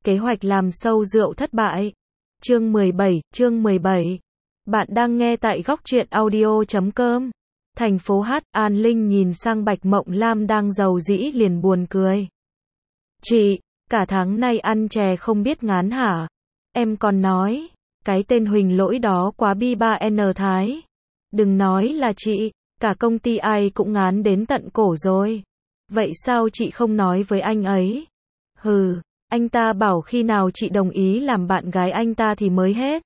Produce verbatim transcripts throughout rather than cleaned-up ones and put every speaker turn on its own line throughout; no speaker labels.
Kế hoạch làm sâu rượu thất bại. Chương mười bảy, chương mười bảy. Bạn đang nghe tại góc truyện audio chấm com. Thành phố H, An Linh nhìn sang Bạch Mộng Lam đang giàu dĩ liền buồn cười. Chị, cả tháng nay ăn chè không biết ngán hả? Em còn nói, cái tên Huỳnh Lỗi đó quá bi ba N thái. Đừng nói là chị, cả công ty ai cũng ngán đến tận cổ rồi. Vậy sao chị không nói với anh ấy? Hừ, anh ta bảo khi nào chị đồng ý làm bạn gái anh ta thì mới hết.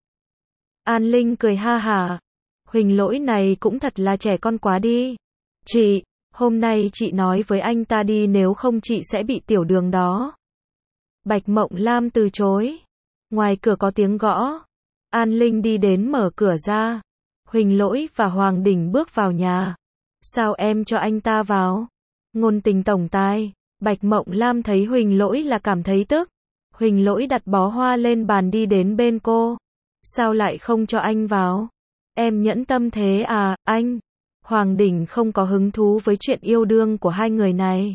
An Linh cười ha hả. Huỳnh Lỗi này cũng thật là trẻ con quá đi. Chị, hôm nay chị nói với anh ta đi nếu không chị sẽ bị tiểu đường đó. Bạch Mộng Lam từ chối. Ngoài cửa có tiếng gõ. An Linh đi đến mở cửa ra. Huỳnh Lỗi và Hoàng Đình bước vào nhà. Sao em cho anh ta vào? Ngôn tình tổng tài. Bạch Mộng Lam thấy Huỳnh Lỗi là cảm thấy tức. Huỳnh Lỗi đặt bó hoa lên bàn đi đến bên cô. Sao lại không cho anh vào? Em nhẫn tâm thế à, anh? Hoàng Đình không có hứng thú với chuyện yêu đương của hai người này.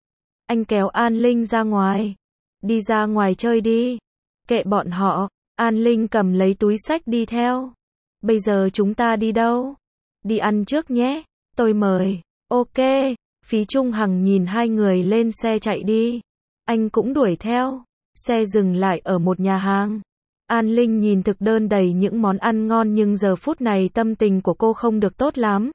Anh kéo An Linh ra ngoài. Đi ra ngoài chơi đi. Kệ bọn họ. An Linh cầm lấy túi xách đi theo. Bây giờ chúng ta đi đâu? Đi ăn trước nhé. Tôi mời. Ok. Phí Trung Hằng nhìn hai người lên xe chạy đi. Anh cũng đuổi theo. Xe dừng lại ở một nhà hàng. An Linh nhìn thực đơn đầy những món ăn ngon nhưng giờ phút này tâm tình của cô không được tốt lắm.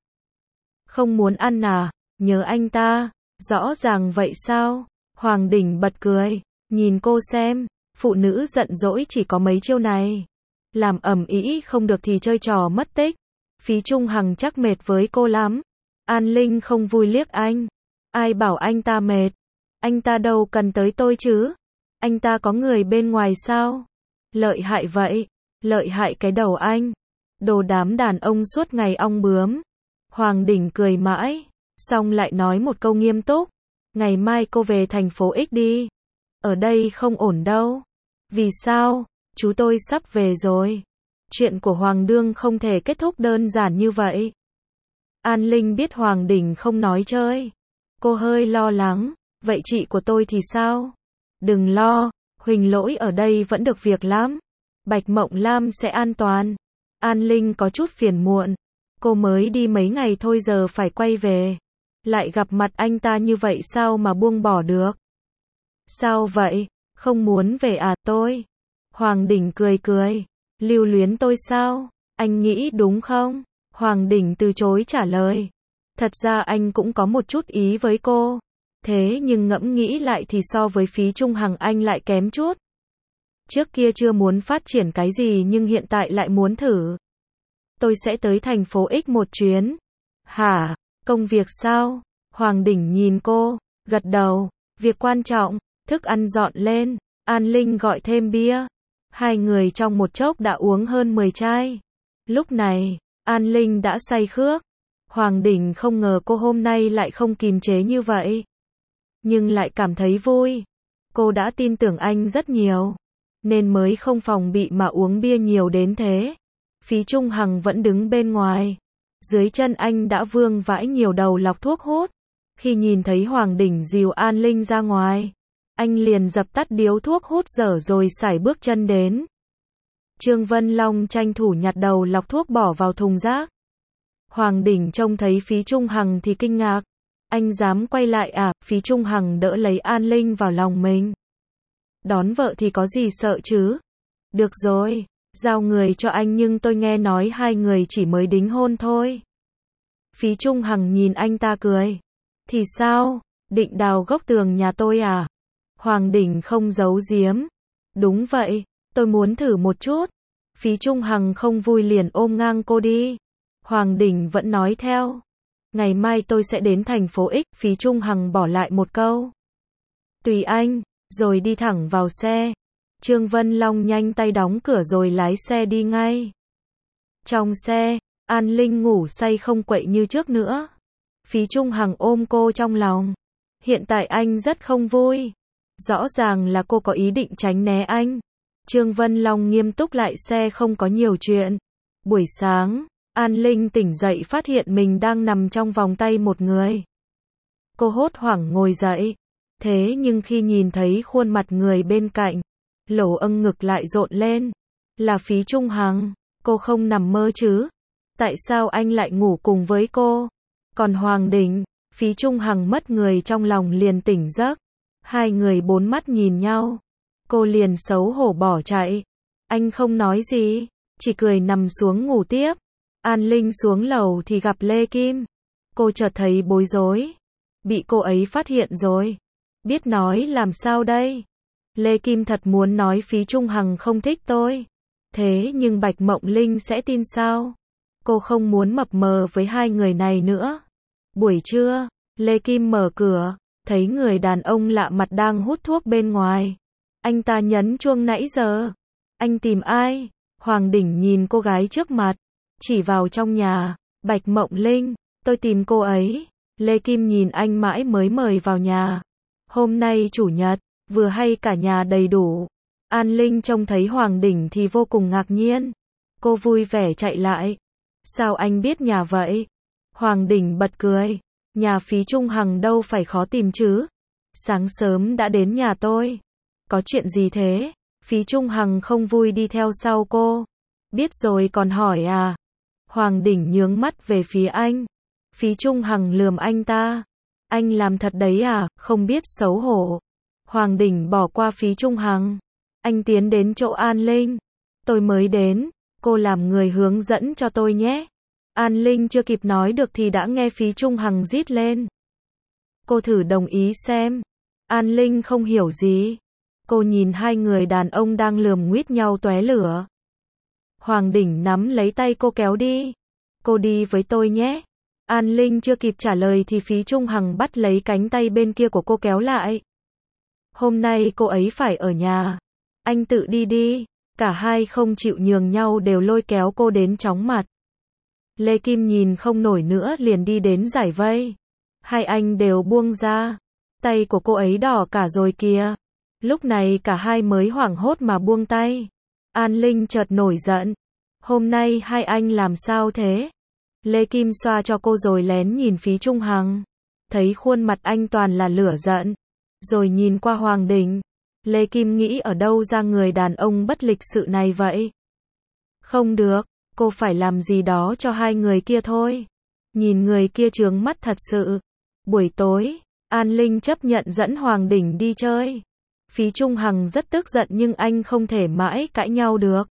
Không muốn ăn à? Nhớ anh ta? Rõ ràng vậy sao? Hoàng Đình bật cười. Nhìn cô xem. Phụ nữ giận dỗi chỉ có mấy chiêu này. Làm ầm ĩ không được thì chơi trò mất tích. Phí Trung Hằng chắc mệt với cô lắm. An Linh không vui liếc anh. Ai bảo anh ta mệt? Anh ta đâu cần tới tôi chứ? Anh ta có người bên ngoài sao? Lợi hại vậy. Lợi hại cái đầu anh. Đồ đám đàn ông suốt ngày ong bướm. Hoàng Đình cười mãi. Xong lại nói một câu nghiêm túc. Ngày mai cô về thành phố X đi. Ở đây không ổn đâu. Vì sao? Chú tôi sắp về rồi. Chuyện của Hoàng Đương không thể kết thúc đơn giản như vậy. An Linh biết Hoàng Đình không nói chơi. Cô hơi lo lắng. Vậy chị của tôi thì sao? Đừng lo. Huỳnh Lỗi ở đây vẫn được việc lắm. Bạch Mộng Lam sẽ an toàn. An Linh có chút phiền muộn. Cô mới đi mấy ngày thôi giờ phải quay về. Lại gặp mặt anh ta như vậy sao mà buông bỏ được? Sao vậy? Không muốn về à tôi? Hoàng Đình cười cười. Lưu luyến tôi sao? Anh nghĩ đúng không? Hoàng Đình từ chối trả lời. Thật ra anh cũng có một chút ý với cô. Thế nhưng ngẫm nghĩ lại thì so với Phí Trung Hằng anh lại kém chút. Trước kia chưa muốn phát triển cái gì nhưng hiện tại lại muốn thử. Tôi sẽ tới thành phố X một chuyến. Hả? Công việc sao? Hoàng Đình nhìn cô, gật đầu. Việc quan trọng, thức ăn dọn lên. An Linh gọi thêm bia. Hai người trong một chốc đã uống hơn mười chai. Lúc này, An Linh đã say khước. Hoàng Đình không ngờ cô hôm nay lại không kìm chế như vậy. Nhưng lại cảm thấy vui. Cô đã tin tưởng anh rất nhiều. Nên mới không phòng bị mà uống bia nhiều đến thế. Phí Trung Hằng vẫn đứng bên ngoài. Dưới chân anh đã vương vãi nhiều đầu lọc thuốc hút. Khi nhìn thấy Hoàng Đình dìu An Linh ra ngoài, anh liền dập tắt điếu thuốc hút dở rồi sải bước chân đến. Trương Vân Long tranh thủ nhặt đầu lọc thuốc bỏ vào thùng rác. Hoàng Đình trông thấy Phí Trung Hằng thì kinh ngạc. Anh dám quay lại à? Phí Trung Hằng đỡ lấy An Linh vào lòng mình. Đón vợ thì có gì sợ chứ? Được rồi, giao người cho anh nhưng tôi nghe nói hai người chỉ mới đính hôn thôi. Phí Trung Hằng nhìn anh ta cười. Thì sao? Định đào gốc tường nhà tôi à? Hoàng Đình không giấu giếm. Đúng vậy, tôi muốn thử một chút. Phí Trung Hằng không vui liền ôm ngang cô đi. Hoàng Đình vẫn nói theo. Ngày mai tôi sẽ đến thành phố X. Phí Trung Hằng bỏ lại một câu. Tùy anh, rồi đi thẳng vào xe. Trương Vân Long nhanh tay đóng cửa rồi lái xe đi ngay. Trong xe, An Linh ngủ say không quậy như trước nữa. Phí Trung Hằng ôm cô trong lòng. Hiện tại anh rất không vui. Rõ ràng là cô có ý định tránh né anh. Trương Vân Long nghiêm túc lại xe không có nhiều chuyện. Buổi sáng, An Linh tỉnh dậy phát hiện mình đang nằm trong vòng tay một người. Cô hốt hoảng ngồi dậy. Thế nhưng khi nhìn thấy khuôn mặt người bên cạnh, Lỗ âng ngực lại rộn lên. Là Phí Trung Hằng, cô không nằm mơ chứ? Tại sao anh lại ngủ cùng với cô? Còn Hoàng Đình, Phí Trung Hằng mất người trong lòng liền tỉnh giấc. Hai người bốn mắt nhìn nhau. Cô liền xấu hổ bỏ chạy. Anh không nói gì, chỉ cười nằm xuống ngủ tiếp. An Linh xuống lầu thì gặp Lê Kim. Cô chợt thấy bối rối. Bị cô ấy phát hiện rồi. Biết nói làm sao đây? Lê Kim thật muốn nói Phí Trung Hằng không thích tôi. Thế nhưng Bạch Mộng Linh sẽ tin sao? Cô không muốn mập mờ với hai người này nữa. Buổi trưa, Lê Kim mở cửa, thấy người đàn ông lạ mặt đang hút thuốc bên ngoài. Anh ta nhấn chuông nãy giờ. Anh tìm ai? Hoàng Đỉnh nhìn cô gái trước mặt, chỉ vào trong nhà. Bạch Mộng Linh, tôi tìm cô ấy. Lê Kim nhìn anh mãi mới mời vào nhà. Hôm nay chủ nhật, vừa hay cả nhà đầy đủ. An Linh trông thấy Hoàng Đỉnh thì vô cùng ngạc nhiên. Cô vui vẻ chạy lại. Sao anh biết nhà vậy? Hoàng Đỉnh bật cười. Nhà Phí Trung Hằng đâu phải khó tìm chứ. Sáng sớm đã đến nhà tôi. Có chuyện gì thế? Phí Trung Hằng không vui đi theo sau cô. Biết rồi còn hỏi à? Hoàng Đỉnh nhướng mắt về phía anh. Phí Trung Hằng lườm anh ta. Anh làm thật đấy à, không biết xấu hổ. Hoàng Đỉnh bỏ qua Phí Trung Hằng. Anh tiến đến chỗ An Linh. Tôi mới đến, cô làm người hướng dẫn cho tôi nhé. An Linh chưa kịp nói được thì đã nghe Phí Trung Hằng rít lên. Cô thử đồng ý xem. An Linh không hiểu gì. Cô nhìn hai người đàn ông đang lườm nguýt nhau tóe lửa. Hoàng Đỉnh nắm lấy tay cô kéo đi. Cô đi với tôi nhé. An Linh chưa kịp trả lời thì Phí Trung Hằng bắt lấy cánh tay bên kia của cô kéo lại. Hôm nay cô ấy phải ở nhà. Anh tự đi đi. Cả hai không chịu nhường nhau đều lôi kéo cô đến chóng mặt. Lê Kim nhìn không nổi nữa liền đi đến giải vây. Hai anh đều buông ra. Tay của cô ấy đỏ cả rồi kìa. Lúc này cả hai mới hoảng hốt mà buông tay. An Linh chợt nổi giận. Hôm nay hai anh làm sao thế? Lê Kim xoa cho cô rồi lén nhìn Phí Trung Hằng. Thấy khuôn mặt anh toàn là lửa giận. Rồi nhìn qua Hoàng Đình. Lê Kim nghĩ ở đâu ra người đàn ông bất lịch sự này vậy? Không được, cô phải làm gì đó cho hai người kia thôi. Nhìn người kia chướng mắt thật sự. Buổi tối, An Linh chấp nhận dẫn Hoàng Đỉnh đi chơi. Phí Trung Hằng rất tức giận nhưng anh không thể mãi cãi nhau được.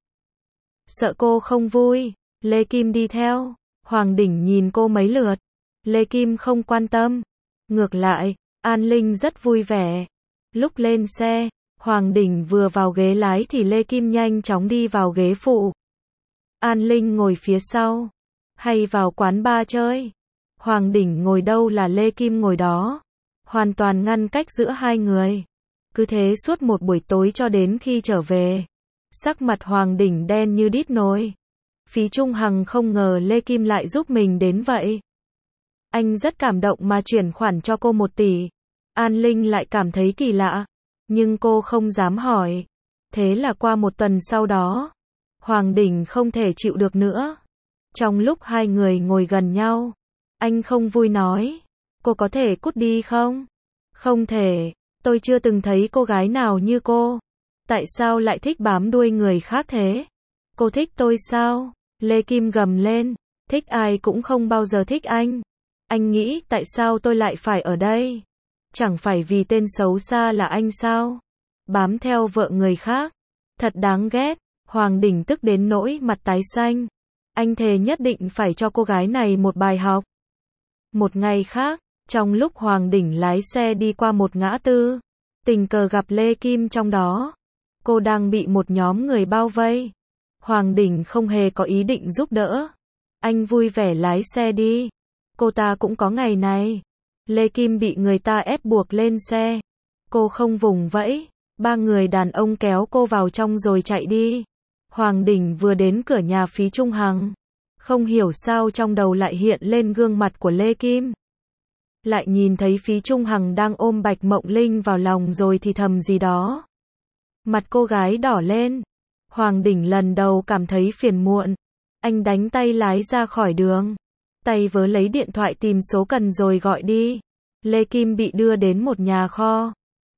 Sợ cô không vui, Lê Kim đi theo. Hoàng Đỉnh nhìn cô mấy lượt. Lê Kim không quan tâm. Ngược lại, An Linh rất vui vẻ. Lúc lên xe, Hoàng Đỉnh vừa vào ghế lái thì Lê Kim nhanh chóng đi vào ghế phụ. An Linh ngồi phía sau. Hay vào quán bar chơi. Hoàng Đỉnh ngồi đâu là Lê Kim ngồi đó. Hoàn toàn ngăn cách giữa hai người. Cứ thế suốt một buổi tối cho đến khi trở về. Sắc mặt Hoàng Đỉnh đen như đít nồi. Phí Trung Hằng không ngờ Lê Kim lại giúp mình đến vậy. Anh rất cảm động mà chuyển khoản cho cô một tỷ. An Linh lại cảm thấy kỳ lạ. Nhưng cô không dám hỏi. Thế là qua một tuần sau đó. Hoàng Đỉnh không thể chịu được nữa. Trong lúc hai người ngồi gần nhau. Anh không vui nói. Cô có thể cút đi không? Không thể. Tôi chưa từng thấy cô gái nào như cô. Tại sao lại thích bám đuôi người khác thế? Cô thích tôi sao? Lê Kim gầm lên. Thích ai cũng không bao giờ thích anh. Anh nghĩ tại sao tôi lại phải ở đây? Chẳng phải vì tên xấu xa là anh sao? Bám theo vợ người khác. Thật đáng ghét. Hoàng Đỉnh tức đến nỗi mặt tái xanh. Anh thề nhất định phải cho cô gái này một bài học. Một ngày khác, trong lúc Hoàng Đỉnh lái xe đi qua một ngã tư, tình cờ gặp Lê Kim trong đó. Cô đang bị một nhóm người bao vây. Hoàng Đỉnh không hề có ý định giúp đỡ. Anh vui vẻ lái xe đi. Cô ta cũng có ngày này. Lê Kim bị người ta ép buộc lên xe. Cô không vùng vẫy. Ba người đàn ông kéo cô vào trong rồi chạy đi. Hoàng Đỉnh vừa đến cửa nhà Phí Trung Hằng. Không hiểu sao trong đầu lại hiện lên gương mặt của Lê Kim. Lại nhìn thấy Phí Trung Hằng đang ôm Bạch Mộng Linh vào lòng rồi thì thầm gì đó. Mặt cô gái đỏ lên. Hoàng Đỉnh lần đầu cảm thấy phiền muộn. Anh đánh tay lái ra khỏi đường. Tay vớ lấy điện thoại tìm số cần rồi gọi đi. Lê Kim bị đưa đến một nhà kho.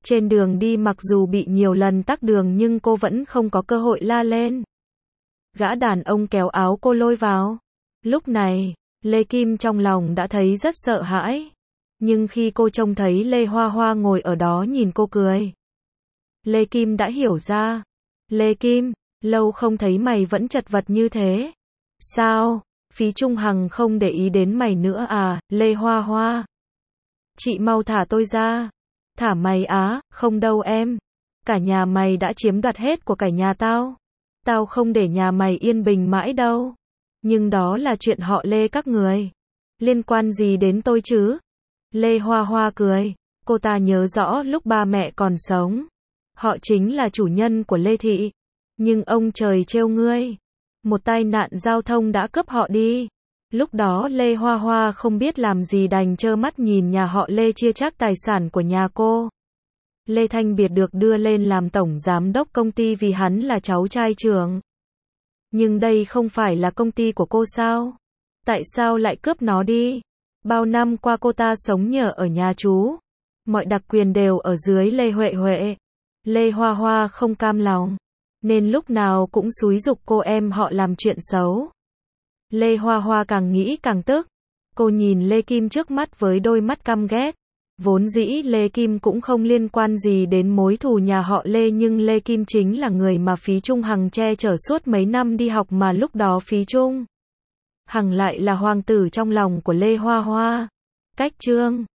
Trên đường đi mặc dù bị nhiều lần tắc đường nhưng cô vẫn không có cơ hội la lên. Gã đàn ông kéo áo cô lôi vào. Lúc này, Lê Kim trong lòng đã thấy rất sợ hãi. Nhưng khi cô trông thấy Lê Hoa Hoa ngồi ở đó nhìn cô cười, Lê Kim đã hiểu ra. Lê Kim, lâu không thấy mày vẫn chật vật như thế. Sao, Phí Trung Hằng không để ý đến mày nữa à, Lê Hoa Hoa? Chị mau thả tôi ra. Thả mày á, không đâu em. Cả nhà mày đã chiếm đoạt hết của cả nhà tao. Tao không để nhà mày yên bình mãi đâu. Nhưng đó là chuyện họ Lê các người. Liên quan gì đến tôi chứ? Lê Hoa Hoa cười. Cô ta nhớ rõ lúc ba mẹ còn sống, họ chính là chủ nhân của Lê Thị. Nhưng ông trời trêu ngươi. Một tai nạn giao thông đã cướp họ đi. Lúc đó Lê Hoa Hoa không biết làm gì đành trơ mắt nhìn nhà họ Lê chia chác tài sản của nhà cô. Lê Thanh Biệt được đưa lên làm tổng giám đốc công ty vì hắn là cháu trai trưởng. Nhưng đây không phải là công ty của cô sao? Tại sao lại cướp nó đi? Bao năm qua cô ta sống nhờ ở nhà chú. Mọi đặc quyền đều ở dưới Lê Huệ Huệ. Lê Hoa Hoa không cam lòng, nên lúc nào cũng xúi giục cô em họ làm chuyện xấu. Lê Hoa Hoa càng nghĩ càng tức. Cô nhìn Lê Kim trước mắt với đôi mắt căm ghét. Vốn dĩ Lê Kim cũng không liên quan gì đến mối thù nhà họ Lê, nhưng Lê Kim chính là người mà Phí Trung Hằng che chở suốt mấy năm đi học, mà lúc đó Phí Trung Hằng lại là hoàng tử trong lòng của Lê Hoa Hoa. Cách chương